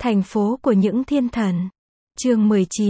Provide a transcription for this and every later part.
Thành phố của những thiên thần. Chương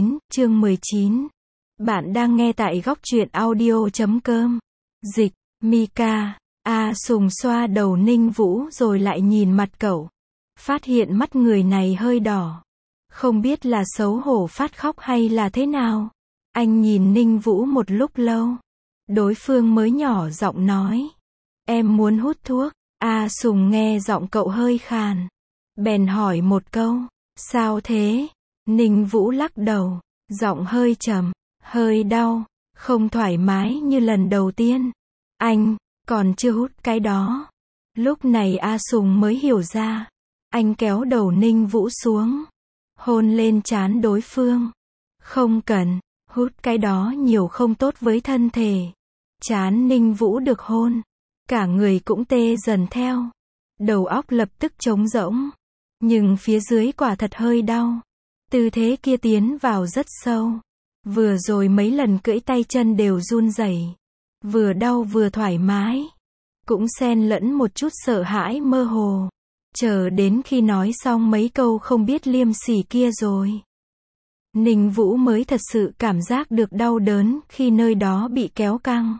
19. Bạn đang nghe tại góc truyện audio.com. Dịch, Mika. A Sùng xoa đầu Ninh Vũ rồi lại nhìn mặt cậu. Phát hiện mắt người này hơi đỏ. Không biết là xấu hổ phát khóc hay là thế nào. Anh nhìn Ninh Vũ một lúc lâu. Đối phương mới nhỏ giọng nói. Em muốn hút thuốc. A Sùng nghe giọng cậu hơi khàn. Bèn hỏi một câu. Sao thế? Ninh Vũ lắc đầu. Giọng hơi trầm. Hơi đau. Không thoải mái như lần đầu tiên. Anh, còn chưa hút cái đó. Lúc này A Sùng mới hiểu ra. Anh kéo đầu Ninh Vũ xuống. Hôn lên trán đối phương. Không cần, hút cái đó nhiều không tốt với thân thể. Trán Ninh Vũ được hôn. Cả người cũng tê dần theo. Đầu óc lập tức trống rỗng. Nhưng phía dưới quả thật hơi đau. Tư thế kia tiến vào rất sâu. Vừa rồi mấy lần cưỡi tay chân đều run rẩy. Vừa đau vừa thoải mái. Cũng xen lẫn một chút sợ hãi mơ hồ. Chờ đến khi nói xong mấy câu không biết liêm sỉ kia rồi. Ninh Vũ mới thật sự cảm giác được đau đớn khi nơi đó bị kéo căng.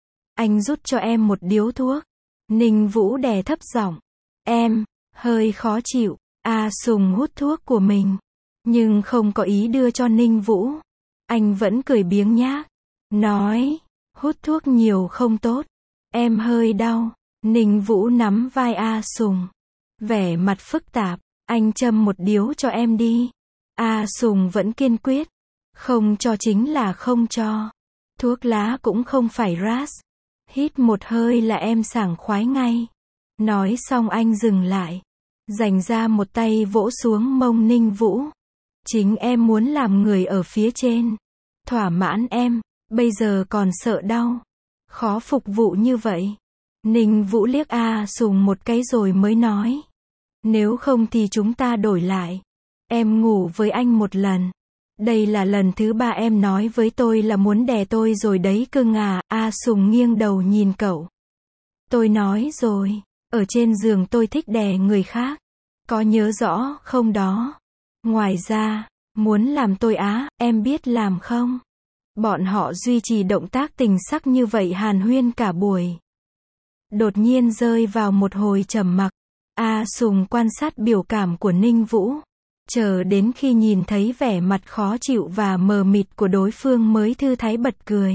Anh rút cho em một điếu thuốc. Ninh Vũ đè thấp giọng. Em, hơi khó chịu. A Sùng hút thuốc của mình. Nhưng không có ý đưa cho Ninh Vũ. Anh vẫn cười biếng nhác. Nói, hút thuốc nhiều không tốt. Em hơi đau. Ninh Vũ nắm vai A Sùng. Vẻ mặt phức tạp. Anh châm một điếu cho em đi. A Sùng vẫn kiên quyết. Không cho chính là không cho. Thuốc lá cũng không phải ras. Hít một hơi là em sảng khoái ngay. Nói xong anh dừng lại. Dành ra một tay vỗ xuống mông Ninh Vũ. Chính em muốn làm người ở phía trên. Thỏa mãn em. Bây giờ còn sợ đau. Khó phục vụ như vậy. Ninh Vũ liếc A Sùng một cái rồi mới nói. Nếu không thì chúng ta đổi lại. Em ngủ với anh một lần. Đây là lần thứ 3 em nói với tôi là muốn đè tôi rồi đấy cưng à. A Sùng nghiêng đầu nhìn cậu. Tôi nói rồi. Ở trên giường tôi thích đè người khác. Có nhớ rõ không đó? Ngoài ra, muốn làm tôi em biết làm không? Bọn họ duy trì động tác tình sắc như vậy hàn huyên cả buổi. Đột nhiên rơi vào một hồi trầm mặc. A Sùng quan sát biểu cảm của Ninh Vũ. Chờ đến khi nhìn thấy vẻ mặt khó chịu và mờ mịt của đối phương mới thư thái bật cười.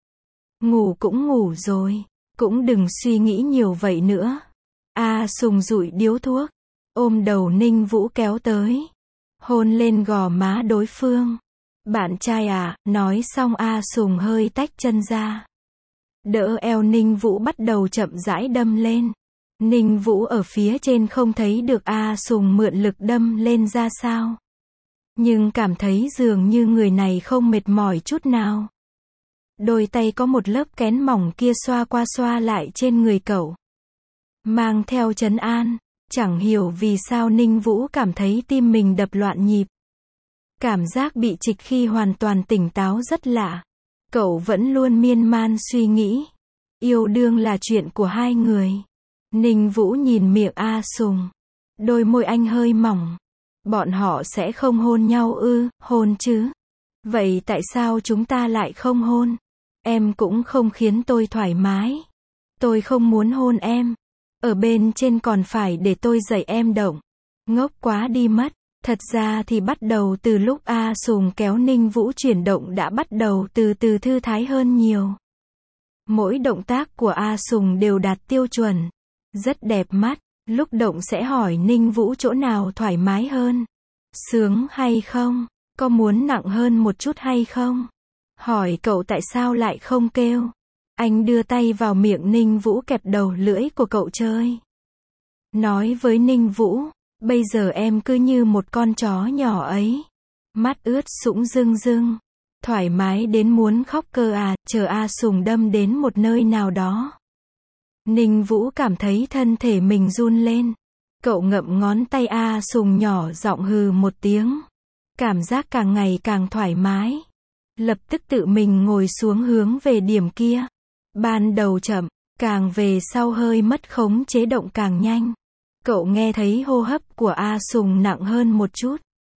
Ngủ cũng ngủ rồi. Cũng đừng suy nghĩ nhiều vậy nữa. A Sùng dụi điếu thuốc. Ôm đầu Ninh Vũ kéo tới. Hôn lên gò má đối phương. Bạn trai à, nói xong A Sùng hơi tách chân ra. Đỡ eo Ninh Vũ bắt đầu chậm rãi đâm lên. Ninh Vũ ở phía trên không thấy được A Sùng mượn lực đâm lên ra sao. Nhưng cảm thấy dường như người này không mệt mỏi chút nào. Đôi tay có một lớp kén mỏng kia xoa qua xoa lại trên người cậu. Mang theo trấn an. Chẳng hiểu vì sao Ninh Vũ cảm thấy tim mình đập loạn nhịp. Cảm giác bị trịch khi hoàn toàn tỉnh táo rất lạ. Cậu vẫn luôn miên man suy nghĩ. Yêu đương là chuyện của hai người. Ninh Vũ nhìn miệng A Sùng. Đôi môi anh hơi mỏng. Bọn họ sẽ không hôn nhau ư? Hôn chứ. Vậy tại sao chúng ta lại không hôn? Em cũng không khiến tôi thoải mái. Tôi không muốn hôn em. Ở bên trên còn phải để tôi dạy em động. Ngốc quá đi mất. Thật ra thì bắt đầu từ lúc A Sùng kéo Ninh Vũ chuyển động đã bắt đầu từ từ thư thái hơn nhiều. Mỗi động tác của A Sùng đều đạt tiêu chuẩn. Rất đẹp mắt. Lúc động sẽ hỏi Ninh Vũ chỗ nào thoải mái hơn. Sướng hay không? Có muốn nặng hơn một chút hay không? Hỏi cậu tại sao lại không kêu. Anh đưa tay vào miệng Ninh Vũ kẹp đầu lưỡi của cậu chơi. Nói với Ninh Vũ. Bây giờ em cứ như một con chó nhỏ ấy. Mắt ướt sũng rưng rưng. Thoải mái đến muốn khóc cơ à. Chờ A Sùng đâm đến một nơi nào đó. Ninh Vũ cảm thấy thân thể mình run lên. Cậu ngậm ngón tay A Sùng nhỏ giọng hừ một tiếng. Cảm giác càng ngày càng thoải mái. Lập tức tự mình ngồi xuống hướng về điểm kia. Ban đầu chậm, càng về sau hơi mất khống chế động càng nhanh. Cậu nghe thấy hô hấp của A Sùng nặng hơn một chút.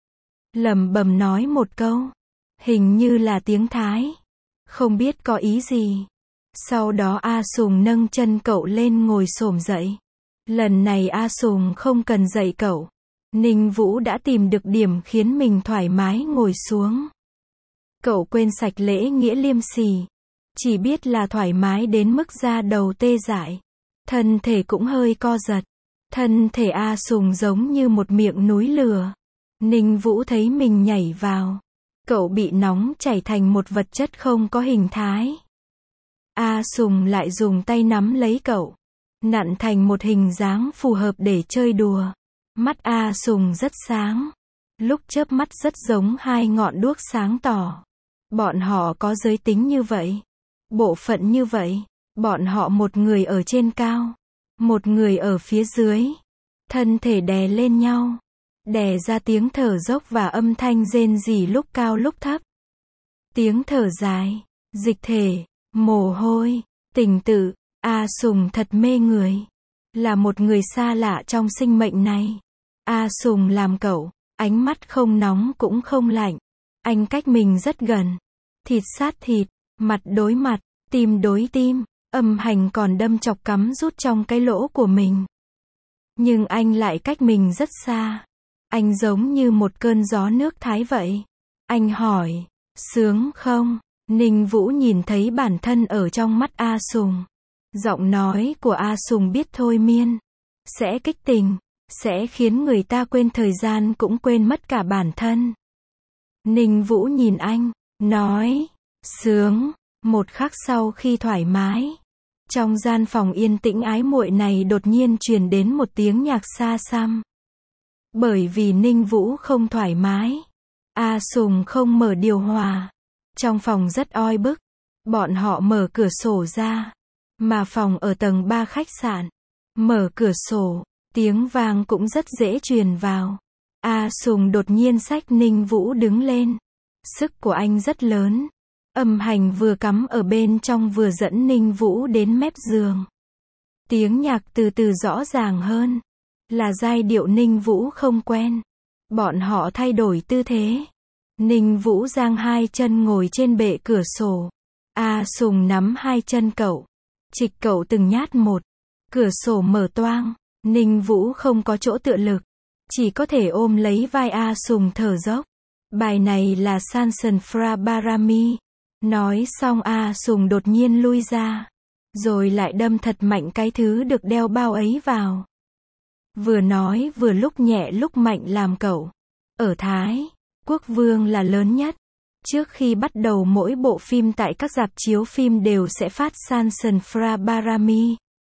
Lẩm bẩm nói một câu. Hình như là tiếng Thái. Không biết có ý gì. Sau đó A Sùng nâng chân cậu lên ngồi xổm dậy. Lần này A Sùng không cần dạy cậu. Ninh Vũ đã tìm được điểm khiến mình thoải mái ngồi xuống. Cậu quên sạch lễ nghĩa liêm sỉ. Chỉ biết là thoải mái đến mức da đầu tê dại. Thân thể cũng hơi co giật. Thân thể A Sùng giống như một miệng núi lửa. Ninh Vũ thấy mình nhảy vào. Cậu bị nóng chảy thành một vật chất không có hình thái. A Sùng lại dùng tay nắm lấy cậu. Nặn thành một hình dáng phù hợp để chơi đùa. Mắt A Sùng rất sáng. Lúc chớp mắt rất giống hai ngọn đuốc sáng tỏ. Bọn họ có giới tính như vậy. Bộ phận như vậy. Bọn họ một người ở trên cao. Một người ở phía dưới. Thân thể đè lên nhau. Đè ra tiếng thở dốc và âm thanh rên rỉ lúc cao lúc thấp. Tiếng thở dài. Dịch thể. Mồ hôi. Tình tự. A Sùng thật mê người. Là một người xa lạ trong sinh mệnh này. A Sùng làm cậu. Ánh mắt không nóng cũng không lạnh. Anh cách mình rất gần. Thịt sát thịt. Mặt đối mặt. Tim đối tim. Âm hành còn đâm chọc cắm rút trong cái lỗ của mình. Nhưng anh lại cách mình rất xa. Anh giống như một cơn gió nước Thái vậy. Anh hỏi. Sướng không? Ninh Vũ nhìn thấy bản thân ở trong mắt A Sùng. Giọng nói của A Sùng biết thôi miên. Sẽ kích tình. Sẽ khiến người ta quên thời gian cũng quên mất cả bản thân. Ninh Vũ nhìn anh. Nói. Sướng. Một khắc sau khi thoải mái. Trong gian phòng yên tĩnh ái muội này đột nhiên truyền đến một tiếng nhạc xa xăm. Bởi vì Ninh Vũ không thoải mái. A Sùng không mở điều hòa. Trong phòng rất oi bức. Bọn họ mở cửa sổ ra. Mà phòng ở tầng 3 khách sạn. Mở cửa sổ. Tiếng vang cũng rất dễ truyền vào. A Sùng đột nhiên xách Ninh Vũ đứng lên. Sức của anh rất lớn. Âm hành vừa cắm ở bên trong vừa dẫn Ninh Vũ đến mép giường. Tiếng nhạc từ từ rõ ràng hơn. Là giai điệu Ninh Vũ không quen. Bọn họ thay đổi tư thế. Ninh Vũ giang hai chân ngồi trên bệ cửa sổ. A Sùng nắm hai chân cậu. Chịch cậu từng nhát một. Cửa sổ mở toang. Ninh Vũ không có chỗ tựa lực. Chỉ có thể ôm lấy vai A Sùng thở dốc. Bài này là Sansan Fra Barami. Nói xong A Sùng đột nhiên lui ra. Rồi lại đâm thật mạnh cái thứ được đeo bao ấy vào. Vừa nói vừa lúc nhẹ lúc mạnh làm cậu. Ở Thái, Quốc Vương là lớn nhất. Trước khi bắt đầu mỗi bộ phim tại các rạp chiếu phim đều sẽ phát Sansan Fra Barami.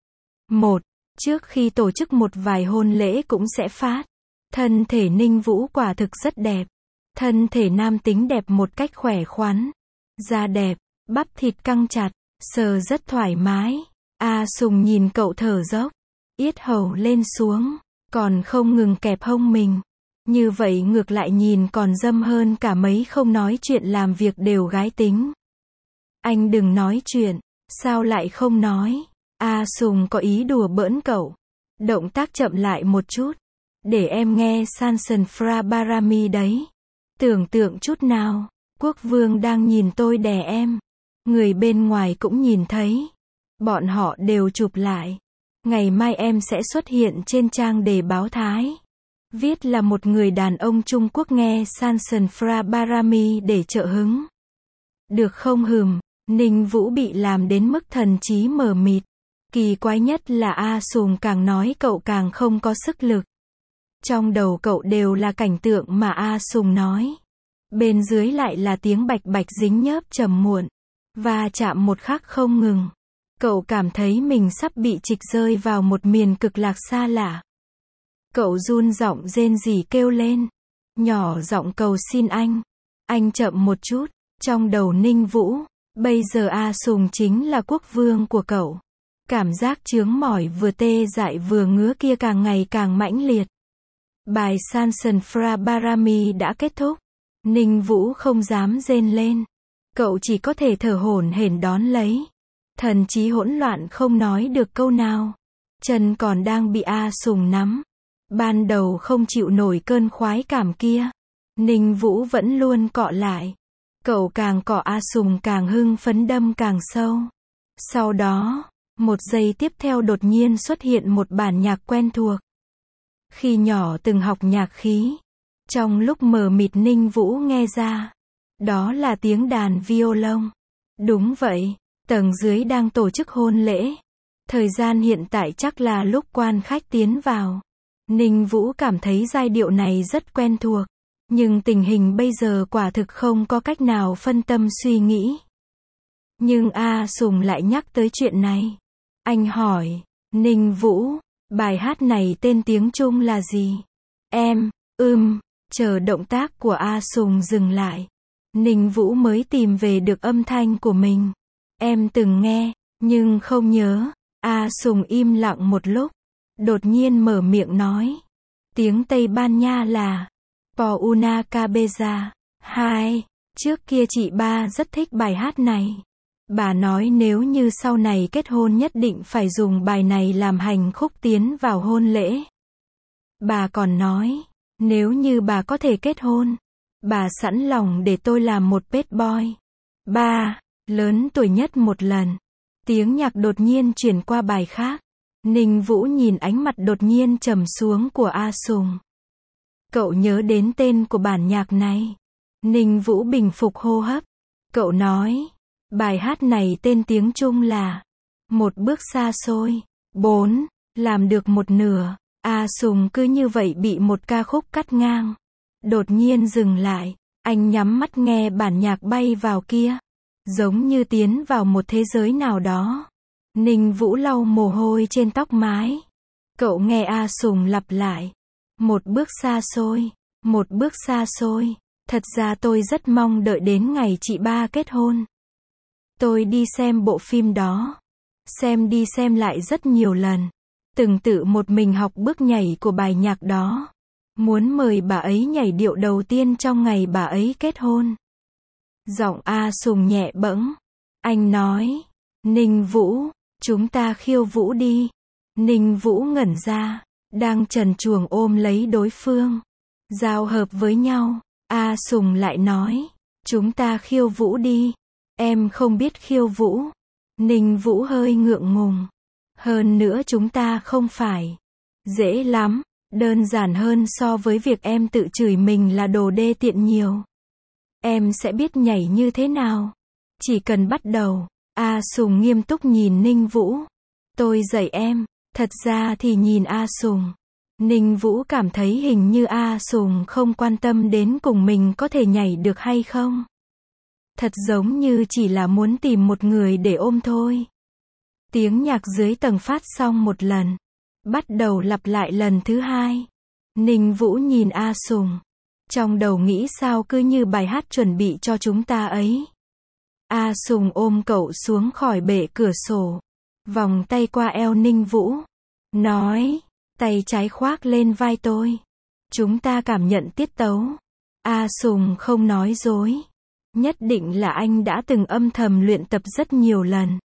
Trước khi tổ chức một vài hôn lễ cũng sẽ phát. Thân thể Ninh Vũ quả thực rất đẹp. Thân thể nam tính đẹp một cách khỏe khoắn. Da đẹp, bắp thịt căng chặt, sờ rất thoải mái. A Sùng nhìn cậu thở dốc. Yết hầu lên xuống, còn không ngừng kẹp hông mình. Như vậy ngược lại nhìn còn dâm hơn cả mấy không nói chuyện làm việc đều gái tính. Anh đừng nói chuyện, sao lại không nói? A Sùng có ý đùa bỡn cậu. Động tác chậm lại một chút. Để em nghe Sansan Fra Barami đấy. Tưởng tượng chút nào. Quốc Vương đang nhìn tôi đè em. Người bên ngoài cũng nhìn thấy. Bọn họ đều chụp lại. Ngày mai em sẽ xuất hiện trên trang đề báo Thái. Viết là một người đàn ông Trung Quốc nghe Sansan Fra Barami để trợ hứng. Được không hừm? Ninh Vũ bị làm đến mức thần trí mờ mịt. Kỳ quái nhất là A Sùng càng nói cậu càng không có sức lực. Trong đầu cậu đều là cảnh tượng mà A Sùng nói. Bên dưới lại là tiếng bạch bạch dính nhớp trầm muộn. Và chạm một khắc không ngừng. Cậu cảm thấy mình sắp bị trịch rơi vào một miền cực lạc xa lạ. Cậu run giọng rên rỉ kêu lên. Nhỏ giọng cầu xin anh. Anh chậm một chút. Trong đầu Ninh Vũ. Bây giờ A Sùng chính là quốc vương của cậu. Cảm giác chướng mỏi vừa tê dại vừa ngứa kia càng ngày càng mãnh liệt. Bài Sansan Fra Barami đã kết thúc. Ninh Vũ không dám rên lên. Cậu chỉ có thể thở hổn hển đón lấy. Thần trí hỗn loạn không nói được câu nào. chân còn đang bị A Sùng nắm. Ban đầu không chịu nổi cơn khoái cảm kia, Ninh Vũ vẫn luôn cọ lại. Cậu càng cọ A Sùng càng hưng phấn đâm càng sâu. Sau đó, một giây tiếp theo đột nhiên xuất hiện một bản nhạc quen thuộc. Khi nhỏ từng học nhạc khí, trong lúc mờ mịt Ninh Vũ nghe ra, đó là tiếng đàn violon. Đúng vậy, tầng dưới đang tổ chức hôn lễ. Thời gian hiện tại chắc là lúc quan khách tiến vào. Ninh Vũ cảm thấy giai điệu này rất quen thuộc, nhưng tình hình bây giờ quả thực không có cách nào phân tâm suy nghĩ. Nhưng A Sùng lại nhắc tới chuyện này. Anh hỏi, Ninh Vũ, bài hát này tên tiếng Trung là gì? Em, chờ động tác của A Sùng dừng lại. Ninh Vũ mới tìm về được âm thanh của mình. Em từng nghe, nhưng không nhớ. A Sùng im lặng một lúc, đột nhiên mở miệng nói. Tiếng Tây Ban Nha là Por una cabeza. Hai, trước kia chị ba rất thích bài hát này. Bà nói nếu như sau này kết hôn nhất định phải dùng bài này làm hành khúc tiến vào hôn lễ. Bà còn nói, nếu như bà có thể kết hôn, bà sẵn lòng để tôi làm một bad boy. Ba, lớn tuổi nhất một lần. Tiếng nhạc đột nhiên chuyển qua bài khác. Ninh Vũ nhìn ánh mặt đột nhiên trầm xuống của A Sùng. Cậu nhớ đến tên của bản nhạc này. Ninh Vũ bình phục hô hấp. Cậu nói, bài hát này tên tiếng Trung là Một bước xa xôi. 4. Làm được một nửa, A Sùng cứ như vậy bị một ca khúc cắt ngang. Đột nhiên dừng lại, anh nhắm mắt nghe bản nhạc bay vào kia. Giống như tiến vào một thế giới nào đó. Ninh Vũ lau mồ hôi trên tóc mái. Cậu nghe A Sùng lặp lại. Một bước xa xôi, một bước xa xôi. Thật ra tôi rất mong đợi đến ngày chị ba kết hôn. Tôi đi xem bộ phim đó. Xem đi xem lại rất nhiều lần. Từng tự một mình học bước nhảy của bài nhạc đó. Muốn mời bà ấy nhảy điệu đầu tiên trong ngày bà ấy kết hôn. Giọng A Sùng nhẹ bẫng. Anh nói, Ninh Vũ, chúng ta khiêu vũ đi. Ninh Vũ ngẩn ra, đang trần truồng ôm lấy đối phương. Giao hợp với nhau, A Sùng lại nói, chúng ta khiêu vũ đi. Em không biết khiêu vũ. Ninh Vũ hơi ngượng ngùng. Hơn nữa chúng ta không phải. Dễ lắm, đơn giản hơn so với việc em tự chửi mình là đồ đê tiện nhiều. Em sẽ biết nhảy như thế nào. Chỉ cần bắt đầu. A Sùng nghiêm túc nhìn Ninh Vũ. Tôi dạy em. Thật ra thì nhìn A Sùng, Ninh Vũ cảm thấy hình như A Sùng không quan tâm đến cùng mình có thể nhảy được hay không. Thật giống như chỉ là muốn tìm một người để ôm thôi. Tiếng nhạc dưới tầng phát xong một lần. Bắt đầu lặp lại lần thứ hai. Ninh Vũ nhìn A Sùng. Trong đầu nghĩ sao cứ như bài hát chuẩn bị cho chúng ta ấy. A Sùng ôm cậu xuống khỏi bệ cửa sổ. Vòng tay qua eo Ninh Vũ. Nói, tay trái khoác lên vai tôi. Chúng ta cảm nhận tiết tấu. A Sùng không nói dối. Nhất định là anh đã từng âm thầm luyện tập rất nhiều lần.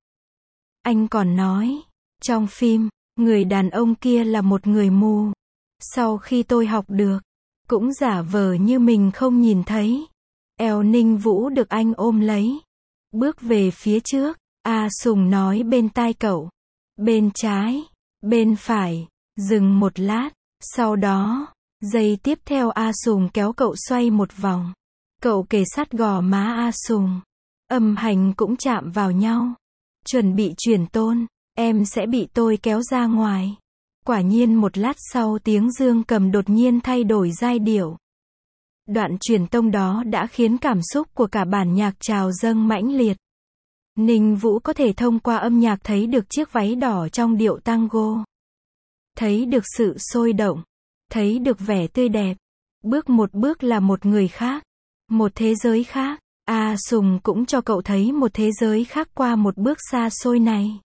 Anh còn nói, trong phim, người đàn ông kia là một người mù. Sau khi tôi học được, cũng giả vờ như mình không nhìn thấy. Eo Ninh Vũ được anh ôm lấy. Bước về phía trước, A Sùng nói bên tai cậu. Bên trái, bên phải, dừng một lát. Sau đó, giây tiếp theo A Sùng kéo cậu xoay một vòng. Cậu kề sát gò má A Sùng. Âm hành cũng chạm vào nhau. Chuẩn bị truyền tôn, em sẽ bị tôi kéo ra ngoài. Quả nhiên một lát sau tiếng dương cầm đột nhiên thay đổi giai điệu. Đoạn truyền tông đó đã khiến cảm xúc của cả bản nhạc trào dâng mãnh liệt. Ninh Vũ có thể thông qua âm nhạc thấy được chiếc váy đỏ trong điệu tango. Thấy được sự sôi động. Thấy được vẻ tươi đẹp. Bước một bước là một người khác. Một thế giới khác. A Sùng cũng cho cậu thấy một thế giới khác qua một bước xa xôi này.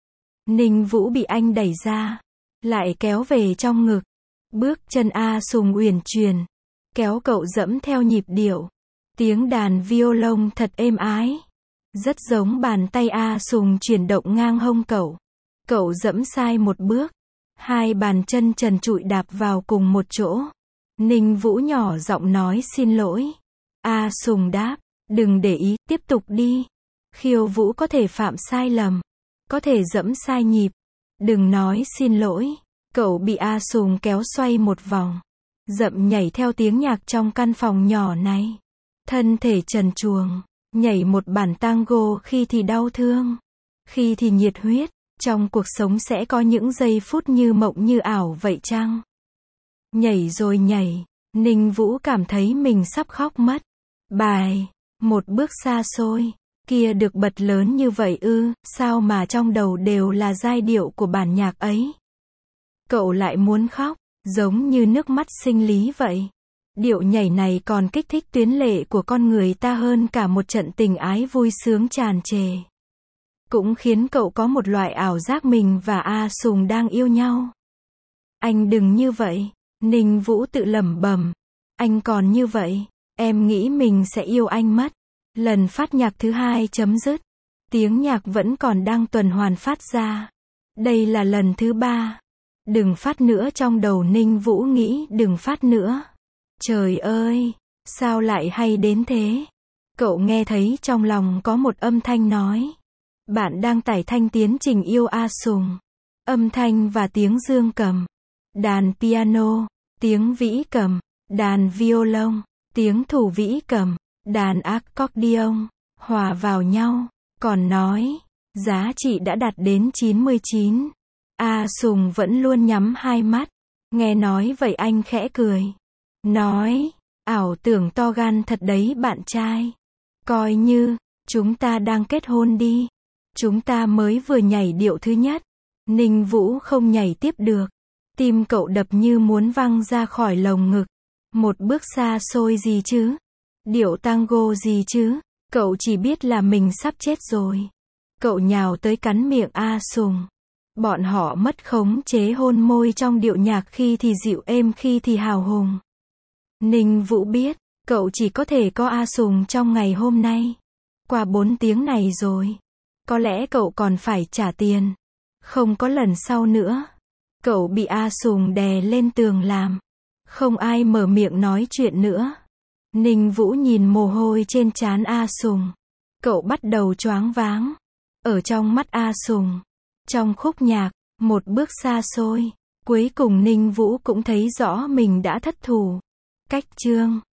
Ninh Vũ bị anh đẩy ra. Lại kéo về trong ngực. Bước chân A Sùng uyển chuyển. Kéo cậu dẫm theo nhịp điệu. Tiếng đàn violon thật êm ái. Rất giống bàn tay A Sùng chuyển động ngang hông cậu. Cậu dẫm sai một bước. Hai bàn chân trần trụi đạp vào cùng một chỗ. Ninh Vũ nhỏ giọng nói xin lỗi. A Sùng đáp, đừng để ý, tiếp tục đi. Khiêu vũ có thể phạm sai lầm, có thể dẫm sai nhịp. Đừng nói xin lỗi. Cậu bị A Sùng kéo xoay một vòng, dậm nhảy theo tiếng nhạc trong căn phòng nhỏ này. Thân thể trần truồng, nhảy một bản tango khi thì đau thương, khi thì nhiệt huyết. Trong cuộc sống sẽ có những giây phút như mộng như ảo vậy chăng? Nhảy rồi nhảy, Ninh Vũ cảm thấy mình sắp khóc mất. Bài, một bước xa xôi, kia được bật lớn như vậy ư, sao mà trong đầu đều là giai điệu của bản nhạc ấy. Cậu lại muốn khóc, giống như nước mắt sinh lý vậy. Điệu nhảy này còn kích thích tuyến lệ của con người ta hơn cả một trận tình ái vui sướng tràn trề. Cũng khiến cậu có một loại ảo giác mình và A Sùng đang yêu nhau. Anh đừng như vậy, Ninh Vũ tự lẩm bẩm. Anh còn như vậy, em nghĩ mình sẽ yêu anh mất. Lần phát nhạc thứ 2 chấm dứt. Tiếng nhạc vẫn còn đang tuần hoàn phát ra. Đây là lần thứ 3. Đừng phát nữa, trong đầu Ninh Vũ nghĩ đừng phát nữa. Trời ơi, sao lại hay đến thế? Cậu nghe thấy trong lòng có một âm thanh nói. Bạn đang tải thanh tiến trình yêu A Sùng. Âm thanh và tiếng dương cầm, đàn piano, tiếng vĩ cầm, đàn violon, tiếng thủ vĩ cầm, đàn accordion, hòa vào nhau, còn nói, giá trị đã đạt đến 99. A Sùng vẫn luôn nhắm hai mắt, nghe nói vậy anh khẽ cười. Nói, ảo tưởng to gan thật đấy bạn trai. Coi như, chúng ta đang kết hôn đi. Chúng ta mới vừa nhảy điệu thứ nhất. Ninh Vũ không nhảy tiếp được. Tim cậu đập như muốn văng ra khỏi lồng ngực. Một bước xa xôi gì chứ? Điệu tango gì chứ? Cậu chỉ biết là mình sắp chết rồi. Cậu nhào tới cắn miệng A Sùng. Bọn họ mất khống chế hôn môi trong điệu nhạc, khi thì dịu êm khi thì hào hùng. Ninh Vũ biết, cậu chỉ có thể có A Sùng trong ngày hôm nay. Qua 4 tiếng này rồi, có lẽ cậu còn phải trả tiền. Không có lần sau nữa. Cậu bị A Sùng đè lên tường làm. Không ai mở miệng nói chuyện nữa. Ninh Vũ nhìn mồ hôi trên trán A Sùng. Cậu bắt đầu choáng váng. Ở trong mắt A Sùng, trong khúc nhạc, một bước xa xôi, cuối cùng Ninh Vũ cũng thấy rõ mình đã thất thủ. Cách chương